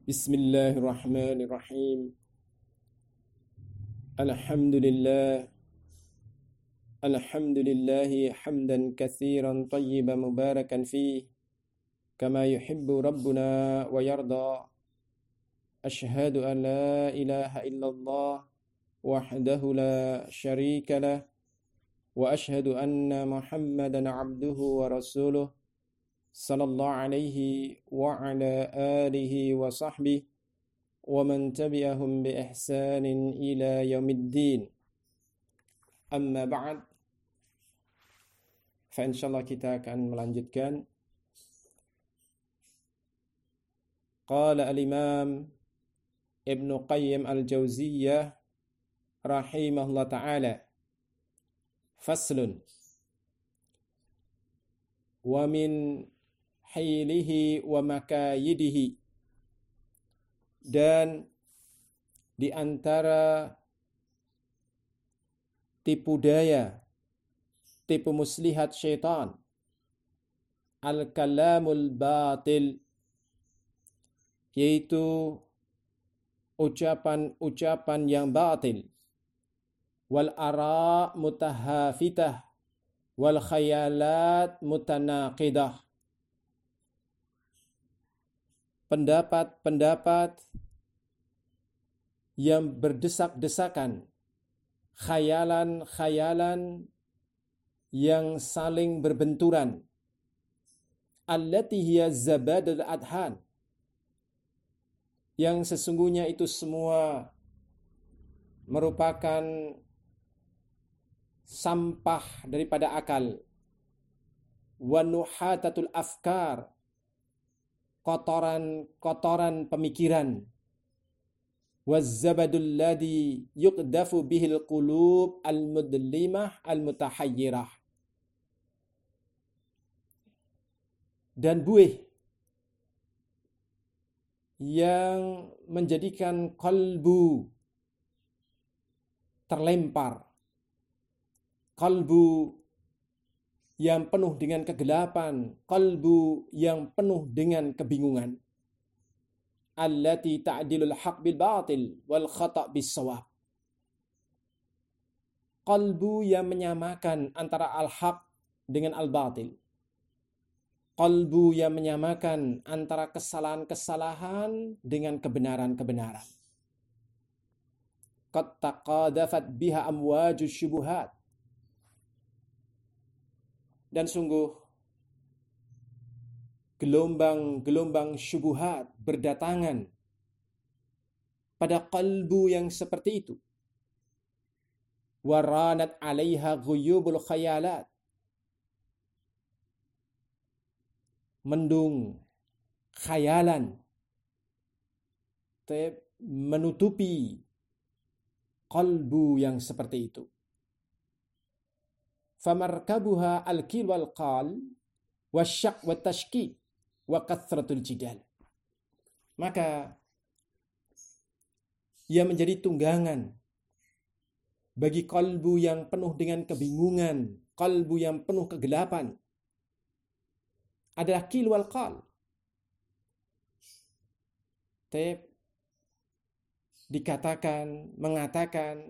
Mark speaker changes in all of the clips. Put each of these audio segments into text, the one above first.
Speaker 1: Bismillahirrahmanirrahim. Alhamdulillah. Alhamdulillahi hamdan katsiran tayyiban mubarakan fih kama yuhibbu rabbuna wa yarda. Ashhadu an la ilaha illallah wahdahu la syarika lah wa ashhadu anna Muhammadan abduhu wa rasuluh sallallahu alaihi wa ala alihi wa sahbihi wa man tabi'ahum bi ihsanin ila yaumiddin. Amma ba'd. Fa insyaallah kita akan melanjutkan. Qala al-Imam Ibn Qayyim al-Jauziyah rahimahullah ta'ala. Faslun. Wa min hilihi wa makayidihi, dan di antara tipu daya, tipu muslihat syaitan, al-kalamul batil, yaitu ucapan-ucapan yang batil, wal ara mutahafitah, wal khayalat mutanaqidah, pendapat-pendapat yang berdesak-desakan, khayalan-khayalan yang saling berbenturan, allati hiya zabadul adhan, yang sesungguhnya itu semua merupakan sampah daripada akal, wa nuhatatul afkar, kotoran-kotoran pemikiran, wazzabadul ladzi yuqdafu bihil qulub al-mudlimah al-mutahayyirah, dan buih yang menjadikan kalbu terlempar, kalbu yang penuh dengan kegelapan, kalbu yang penuh dengan kebingungan. Allati ta'dilul haq bil batil wal khata' bis shawab. Kalbu yang menyamakan antara al-haq dengan al-batil. Kalbu yang menyamakan antara kesalahan-kesalahan dengan kebenaran-kebenaran. Qad taqadafat biha amwajus syubuhat. Dan sungguh gelombang-gelombang syubhat berdatangan pada kalbu yang seperti itu. Waranat 'alaiha ghuyubul khayalat. Mendung khayalan menutupi kalbu yang seperti itu. Famarkabuha al-kil wal qal wasyak wa tashkik wa kathratul jidal. Maka ia menjadi tunggangan bagi kalbu yang penuh dengan kebingungan, kalbu yang penuh kegelapan, adalah kil wal qal. Mengatakan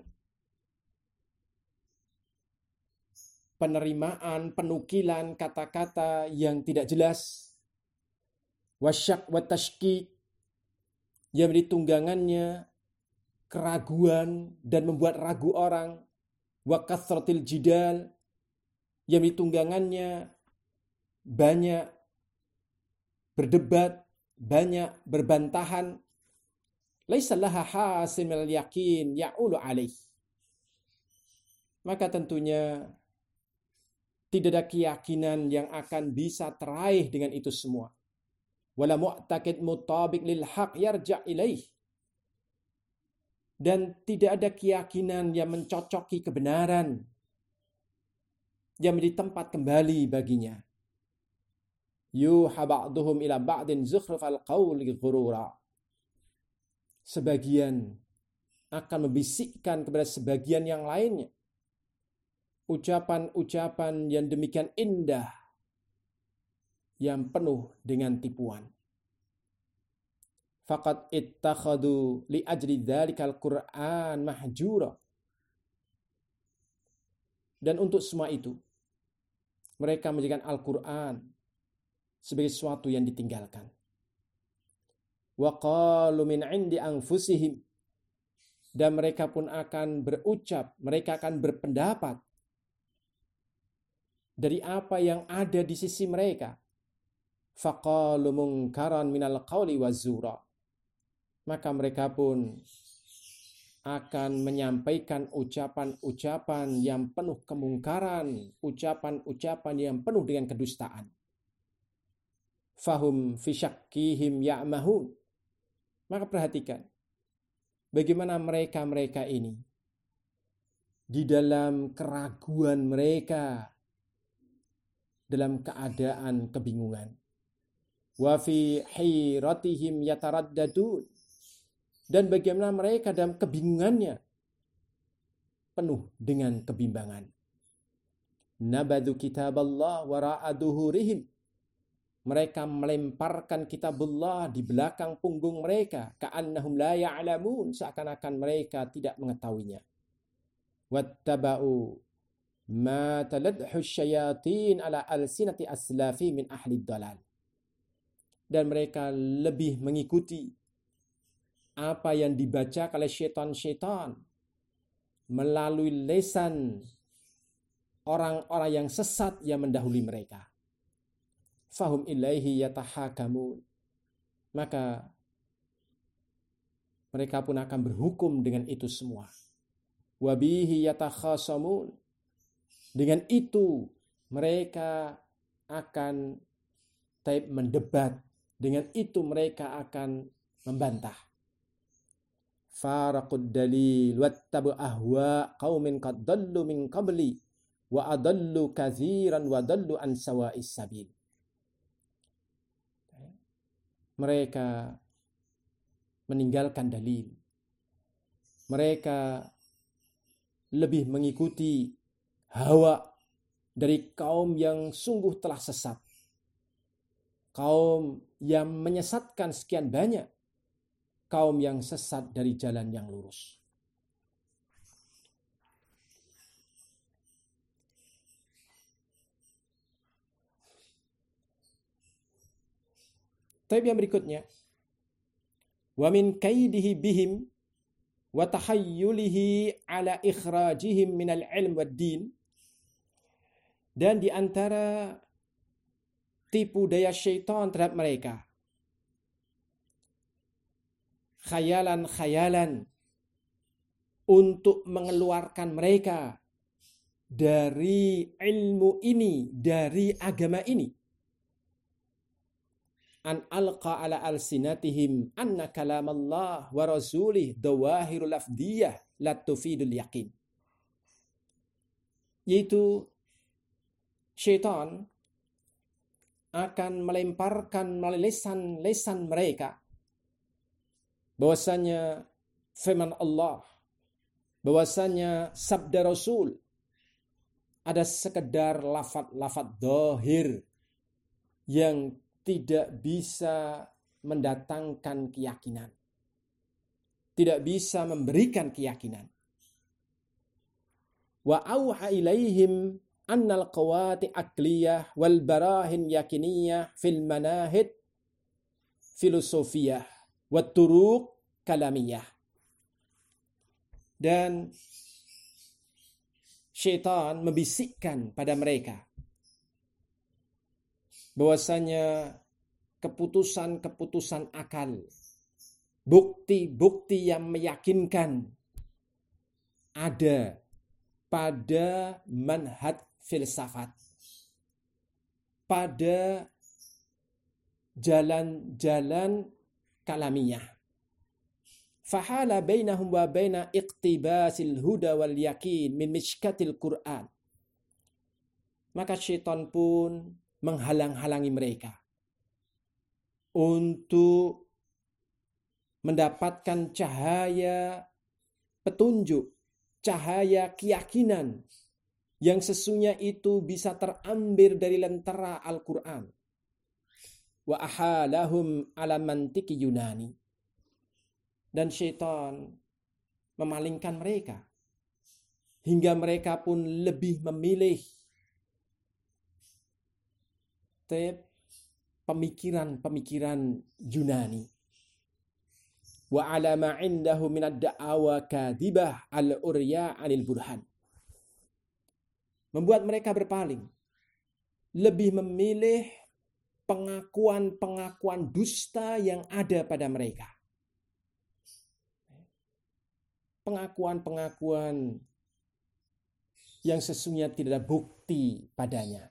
Speaker 1: penerimaan, penukilan kata-kata yang tidak jelas. Wasyak wa tashkik, yang menjadi tunggangannya keraguan dan membuat ragu orang. Wa kathratil jidal, yang menjadi tunggangannya banyak berdebat, banyak berbantahan. Laisa laha hasimul yaqin ya'ulu alaih. Maka tentunya tidak ada keyakinan yang akan bisa teraih dengan itu semua. Wala mu'taqid mutabiq lil haq yarja' ilaih. Dan tidak ada keyakinan yang mencocoki kebenaran, yang menjadi tempat kembali baginya. Yuha ba'duhum ila ba'din zukhrufal qawli ghurura. Sebagian akan membisikkan kepada sebagian yang lainnya ucapan-ucapan yang demikian indah, yang penuh dengan tipuan. faqad ittakhadu li ajli dzalikal Qur'an mahjura. Dan untuk semua itu, mereka menjadikan Al-Quran sebagai sesuatu yang ditinggalkan. Wa qalu min 'indi anfusihim, dan mereka pun akan berucap, mereka akan berpendapat dari apa yang ada di sisi mereka. Faqalu munkaran minal qawli wazura, maka mereka pun akan menyampaikan ucapan-ucapan yang penuh kemungkaran, ucapan-ucapan yang penuh dengan kedustaan. Fahum fi syakkihim ya'mahun. Maka perhatikan bagaimana mereka ini di dalam keraguan mereka, dalam keadaan kebingungan. Wa fi hiratihim yataraddadun, dan bagaimana mereka dalam kebingungannya penuh dengan kebimbangan. Nabadu kitaballah wara'a duhurihim, mereka melemparkan kitabullah di belakang punggung mereka. Ka'annahum la ya'lamun, seakan-akan mereka tidak mengetahuinya. Wattaba'u ma taladhu syayatin ala alsinati aslafi min ahli dalal, dan mereka lebih mengikuti apa yang dibaca oleh syaitan-syaitan melalui lisan orang-orang yang sesat yang mendahului mereka. Fahum ilaihi yatahakamun, maka mereka pun akan berhukum dengan itu semua. Wabihi yatakhasamun, dengan itu mereka akan mendebat, dengan itu mereka akan membantah. Faraqud dalil wattabu ahwa qaumin qad dallu min qabli wa adallu katsiran wa dallu an sawa'is sabil. Mereka meninggalkan dalil. Mereka lebih mengikuti hawa dari kaum yang sungguh telah sesat. Kaum yang menyesatkan sekian banyak. Kaum yang sesat dari jalan yang lurus. Tapi yang berikutnya, wa min kaidihi bihim wa tahayyulihi ala ikhrajihim minal ilm wad din, dan di antara tipu daya syaitan terhadap mereka, khayalan-khayalan untuk mengeluarkan mereka dari ilmu ini, dari agama ini. An alqa ala alsinatihim anna kalamallah wa rasulih dawahirul lafdiyah la tufidul yaqin. Yaitu syaitan akan melemparkan melalui lesan mereka bahwasanya firman Allah, bahwasanya sabda Rasul ada sekedar lafaz-lafaz zahir yang tidak bisa mendatangkan keyakinan, tidak bisa memberikan keyakinan. Wa auha ilaihim annal qawati akliyah wal barahin yakiniyah fil manahid filosofiyah wat turuq kalamiyah. Dan syaitan membisikkan pada mereka bahwasanya keputusan-keputusan akal, bukti-bukti yang meyakinkan ada pada manhaj filsafat, pada jalan-jalan kalamiyah. Fahala bainahum wa baina iqtibasil huda wal yakin min mishkatil Qur'an. Maka syaitan pun menghalang-halangi mereka untuk mendapatkan cahaya petunjuk, cahaya keyakinan yang sesungguhnya itu bisa terambil dari lentera Al-Quran. Wa ahalahum ala mantiki Yunani. Dan syaitan memalingkan mereka. Hingga mereka pun lebih memilih pemikiran-pemikiran Yunani. Wa ala ma indahu min ad-da'awa kadhibah al-urya 'anil burhan. Membuat mereka berpaling. Lebih memilih pengakuan-pengakuan dusta yang ada pada mereka. Pengakuan-pengakuan yang sesungguhnya tidak ada bukti padanya.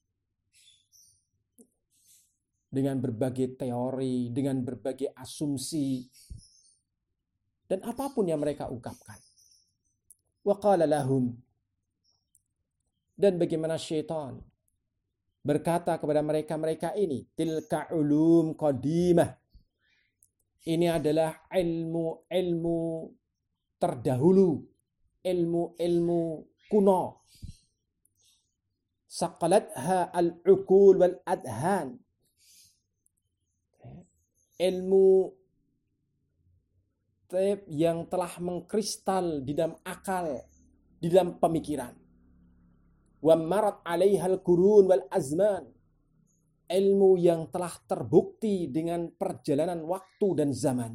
Speaker 1: Dengan berbagai teori, dengan berbagai asumsi, dan apapun yang mereka ungkapkan. Wa qala lahum, dan bagaimana syaitan berkata kepada mereka ini, tilka ulum qadimah. Ini adalah ilmu-ilmu terdahulu, ilmu-ilmu kuno. Saqalatha al-uqul wal adhan. Ilmu yang telah mengkristal di dalam akal, di dalam pemikiran. Wa marat 'alaiha al-qurun wal azman. Ilmu yang telah terbukti dengan perjalanan waktu dan zaman.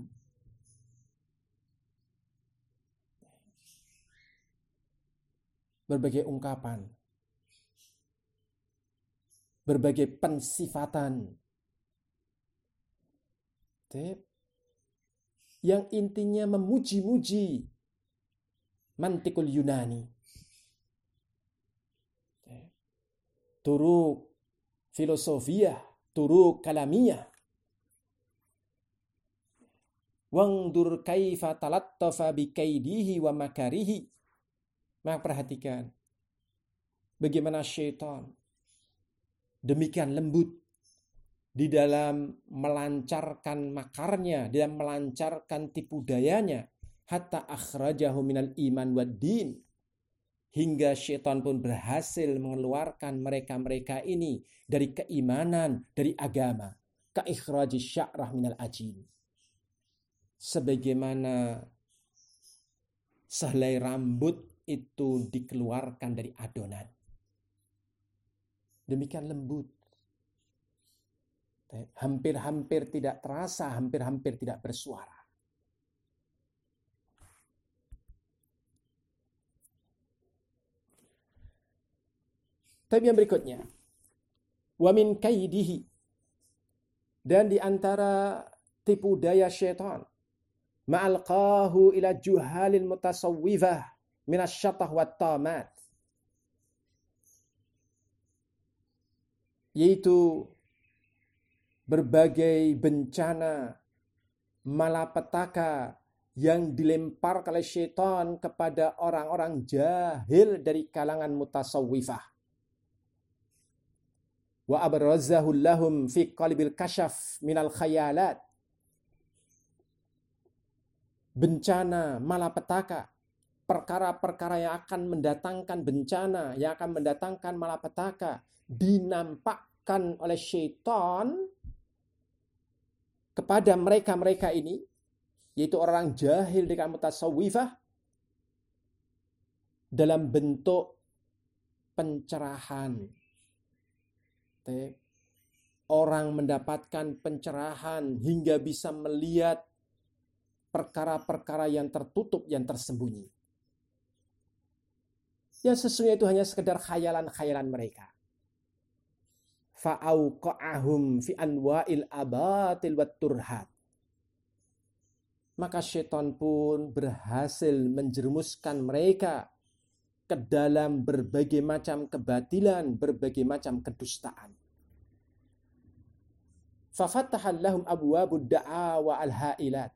Speaker 1: Berbagai ungkapan, berbagai pensifatan, yang intinya memuji-muji mantikul Yunani. Turuk filosofiyah, turuk kalamiyah. Wangdur kaifa talattafa bikaidihi wa makarihi. Maka perhatikan bagaimana syaitan demikian lembut di dalam melancarkan makarnya, di dalam melancarkan tipu dayanya, hatta akhrajahu minal iman wad din, hingga syaitan pun berhasil mengeluarkan mereka-mereka ini dari keimanan, dari agama, ka ikhraji sya'rah minal ajin, sebagaimana sehelai rambut itu dikeluarkan dari adonan. Demikian lembut. Hampir-hampir tidak terasa, hampir-hampir tidak bersuara. Tapi yang berikutnya, wa min kaidihi, dan di antara tipu daya syaitan, ma'alqahu ila juhalil mutasawwifah minasyatah wat tamat, yaitu berbagai bencana malapetaka yang dilempar oleh syaitan kepada orang-orang jahil dari kalangan mutasawwifah. Wa abrazahu lahum fi qalbil kashaf minal khayalat. Bencana malapetaka, perkara-perkara yang akan mendatangkan bencana, yang akan mendatangkan malapetaka, dinampakkan oleh syaitan kepada mereka-mereka ini, yaitu orang jahil dengan mutasawwifah, dalam bentuk pencerahan. Orang mendapatkan pencerahan hingga bisa melihat perkara-perkara yang tertutup, yang tersembunyi. Yang sesungguhnya itu hanya sekedar khayalan-khayalan mereka. Fa'auqa'ahum fi anwa'il abatil wat turhat. Maka syaitan pun berhasil menjerumuskan mereka ke dalam berbagai macam kebatilan, berbagai macam kedustaan. Fafatahallahum abwabud da'awa al-hailat.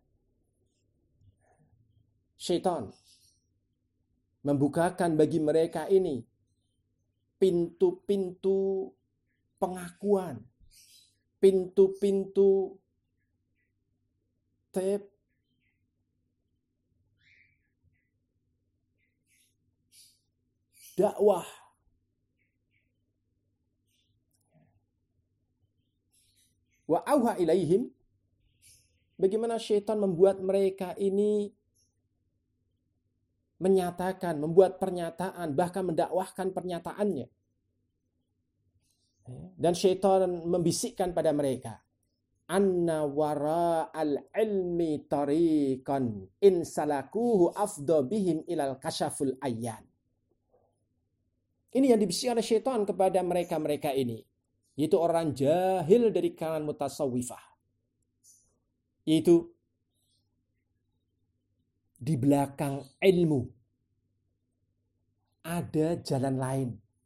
Speaker 1: Syaitan membukakan bagi mereka ini pintu-pintu pengakuan, pintu-pintu dakwah, wa auha ilaihim, bagaimana syaitan membuat mereka ini menyatakan, membuat pernyataan, bahkan mendakwahkan pernyataannya. Dan syaitan membisikkan pada mereka, anna wara'al ilmi tariqan in salakuhu afdha bihim ilal kasyaful ayyan. Ini yang dibisikkan oleh syaitan kepada mereka-mereka ini, yaitu orang jahil dari kalangan mutasawwifah. Yaitu di belakang ilmu ada jalan lain,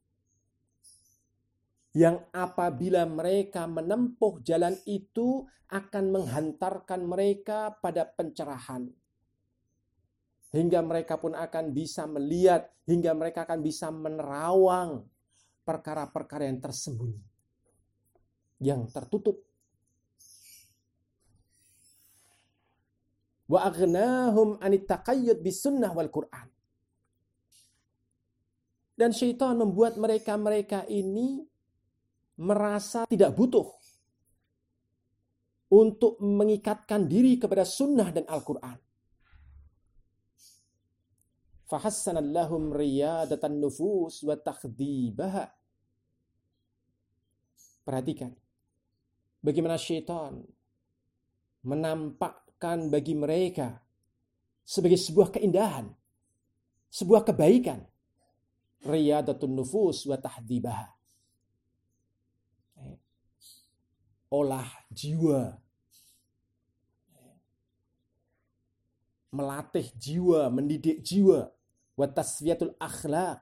Speaker 1: yang apabila mereka menempuh jalan itu akan menghantarkan mereka pada pencerahan. Hingga mereka pun akan bisa melihat, hingga mereka akan bisa menerawang perkara-perkara yang tersembunyi, yang tertutup. Wa aghnahum anit taqayyud bis sunnah wal Qur'an. Dan syaitan membuat mereka-mereka ini merasa tidak butuh untuk mengikatkan diri kepada sunnah dan Al-Quran. Fahassanallahum riyadatan nufus wa takhdibaha. Perhatikan bagaimana syaitan menampakkan bagi mereka sebagai sebuah keindahan, sebuah kebaikan. Riyadatun nufus wa tahdibaha. Olah jiwa, melatih jiwa, mendidik jiwa, wa tasfiyatul akhlaq,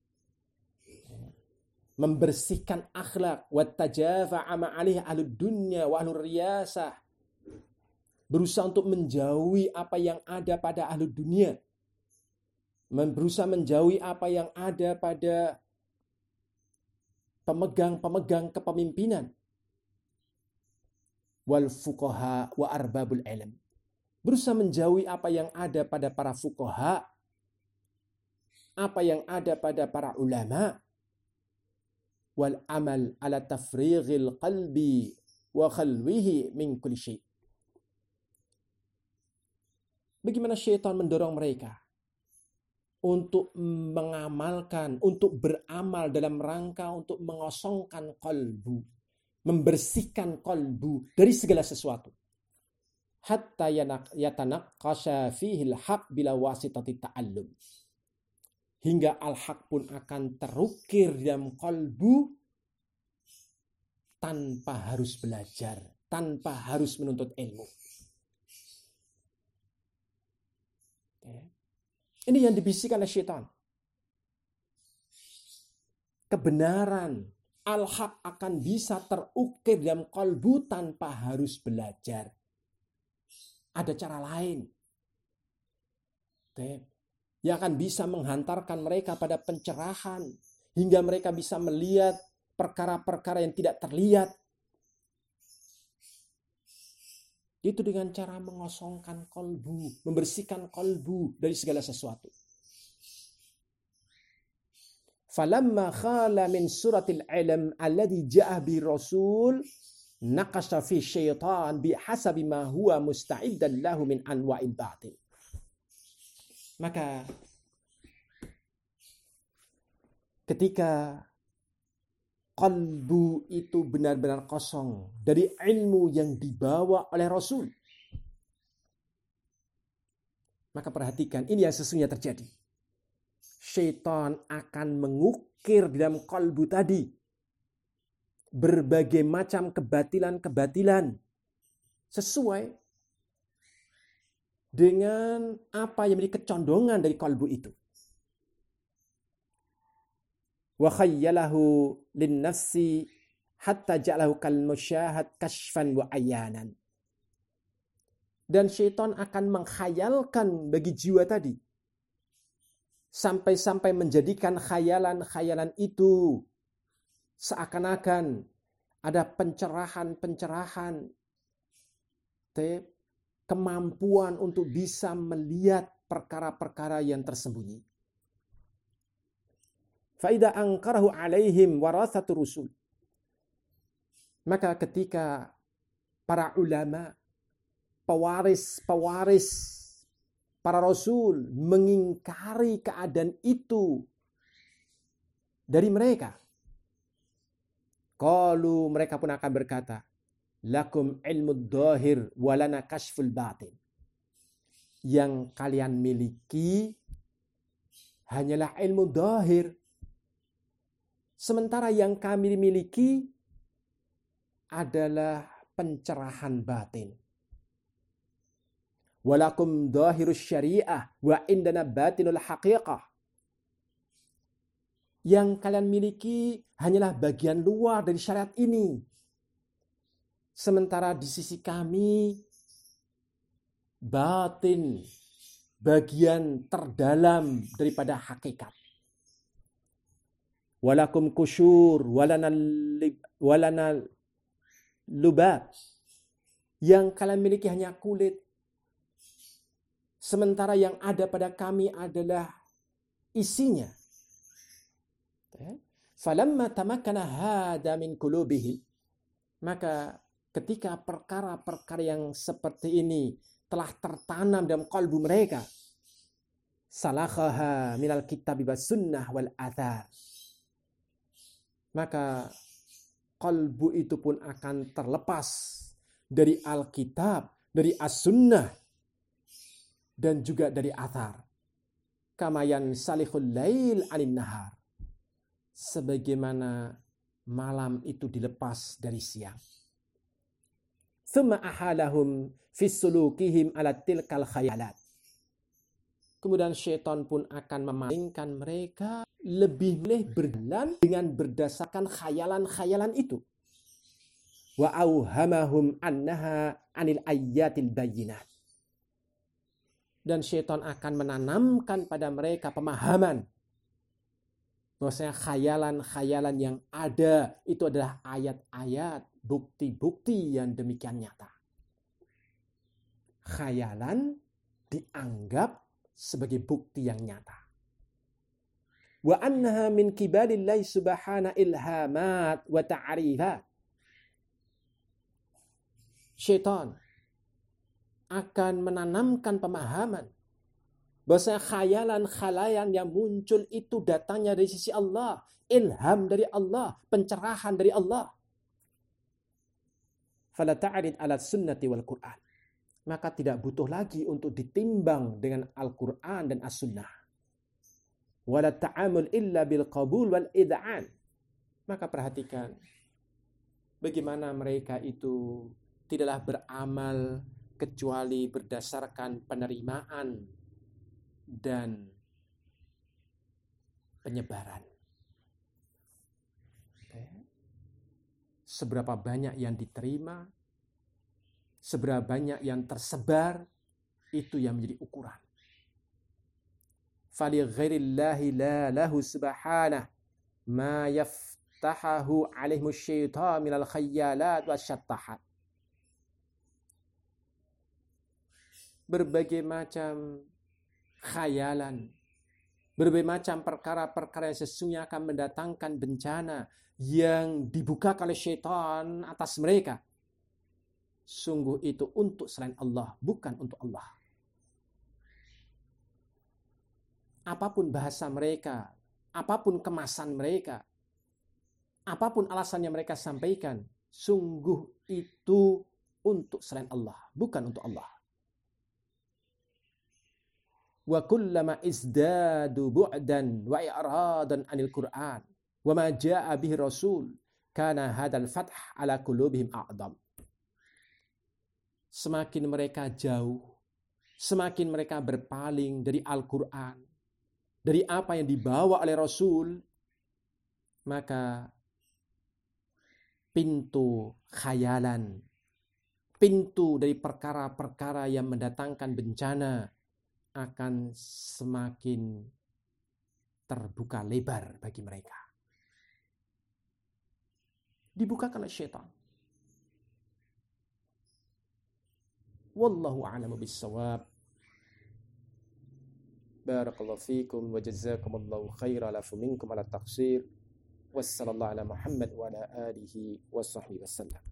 Speaker 1: membersihkan akhlak, wa tajafa'a ma'alih ahlud dunya wa ahlur riyasah, berusaha untuk menjauhi apa yang ada pada ahlud dunia, berusaha menjauhi apa yang ada pada pemegang-pemegang kepemimpinan, wal fuqaha wa arbabul ilm, berusaha menjauhi apa yang ada pada para fuqaha, apa yang ada pada para ulama, wal amal ala tafrighil qalbi wa khalwihi min kulli syai. Bagaimana syaitan mendorong mereka untuk mengamalkan, untuk beramal dalam rangka untuk mengosongkan qalbu, membersihkan qalbu dari segala sesuatu. Hatta yatanaqqasha fihil haq bila wasitati ta'allum. Hingga al-haq pun akan terukir dalam qalbu tanpa harus belajar, tanpa harus menuntut ilmu. Ini yang dibisikkan oleh syaitan. Kebenaran, al-haq akan bisa terukir dalam qalbu tanpa harus belajar. Ada cara lain yang akan bisa menghantarkan mereka pada pencerahan, hingga mereka bisa melihat perkara-perkara yang tidak terlihat. Itu dengan cara mengosongkan qalbu, membersihkan qalbu dari segala sesuatu. Falamma khala min suratil ilm alladhi ja'a bi rasul naqasha fi syaitan bihasabi ma huwa musta'iddan lahu min anwa'il batil. Maka ketika qalbu itu benar-benar kosong dari ilmu yang dibawa oleh Rasul, maka perhatikan, ini yang sesungguhnya terjadi. Syaitan akan mengukir di dalam qalbu tadi berbagai macam kebatilan-kebatilan sesuai dengan apa yang menjadi kecondongan dari qalbu itu. Wa khayyalahu lin-nafsi hatta ja'alahu kal musyahad kashfan wa ayanan. Dan syaitan akan mengkhayalkan bagi jiwa tadi sampai-sampai menjadikan khayalan-khayalan itu seakan-akan ada pencerahan-pencerahan, kemampuan untuk bisa melihat perkara-perkara yang tersembunyi. Faida angkarahu alaihim warathatur rusul. Maka ketika para ulama, pewaris para rasul mengingkari keadaan itu dari mereka. Qalu, mereka pun akan berkata, lakum ilmu dhahir walana kashful batin. Yang kalian miliki hanyalah ilmu dhahir. Sementara yang kami miliki adalah pencerahan batin. Walakum dhahirus syariah wa indana batinul haqiqah. Yang kalian miliki hanyalah bagian luar dari syariat ini. Sementara di sisi kami, batin, bagian terdalam daripada hakikat. Walakum kusyur, walana lubab. Yang kalian miliki hanya kulit. Sementara yang ada pada kami adalah isinya. Falamma tamakkana hada min qulubihim, maka ketika perkara-perkara yang seperti ini telah tertanam dalam kalbu mereka, salakhaha minal kitabi was sunnah wal athar, maka kalbu itu pun akan terlepas dari Alkitab, dari as-sunnah, dan juga dari athar. Kamayan salihul lail anin nahar, sebagaimana malam itu dilepas dari siang. Thumma ahalahum fi sulukihim ala tilkal khayalat. Kemudian syaitan pun akan memalingkan mereka lebih berjalan dengan berdasarkan khayalan-khayalan itu. Wa auhamahum annaha anil ayyatil bayyinat. Dan syaitan akan menanamkan pada mereka pemahaman bahwasanya khayalan-khayalan yang ada itu adalah ayat-ayat, bukti-bukti yang demikian nyata. Khayalan dianggap sebagai bukti yang nyata. Wa annaha min kibalillahi subhana ilhamat wa ta'rifat. Syaitan akan menanamkan pemahaman bahwasanya khayalan-khayalan yang muncul itu datangnya dari sisi Allah, ilham dari Allah, pencerahan dari Allah. Fala ta'rid 'ala sunnati wal Qur'an. Maka tidak butuh lagi untuk ditimbang dengan Al-Qur'an dan As-Sunnah. Wala ta'amul illa bil qabul wal id'an. Maka perhatikan bagaimana mereka itu tidaklah beramal kecuali berdasarkan penerimaan dan penyebaran. Seberapa banyak yang diterima, seberapa banyak yang tersebar, itu yang menjadi ukuran. Fali ghairillahi la lahu subhanah ma yaftahahu alaihimu syaitan minal khayyalat wasyattahat. Berbagai macam khayalan, berbagai macam perkara-perkara yang sesungguhnya akan mendatangkan bencana yang dibukakan oleh syaitan atas mereka. Sungguh itu untuk selain Allah, bukan untuk Allah. Apapun bahasa mereka, apapun kemasan mereka, apapun alasan yang mereka sampaikan, sungguh itu untuk selain Allah, bukan untuk Allah. Wa kullama izdadu bu'dan wa i'radan 'anil Qur'an wa ma jaa'a bihi rasul kana hadzal fath 'ala qulubihim a'dam. Semakin mereka jauh, semakin mereka berpaling dari Al-Qur'an, dari apa yang dibawa oleh Rasul, maka pintu khayalan, pintu dari perkara-perkara yang mendatangkan bencana akan semakin terbuka lebar bagi mereka. Dibukakan oleh syaitan. Wallahu a'lamu bis-shawab. Barakallahu fikum wa jazakumullahu khairan lafu minkum ala taqsir. Wassallallahu ala Muhammad wa ala alihi wa sahbihi wasallam.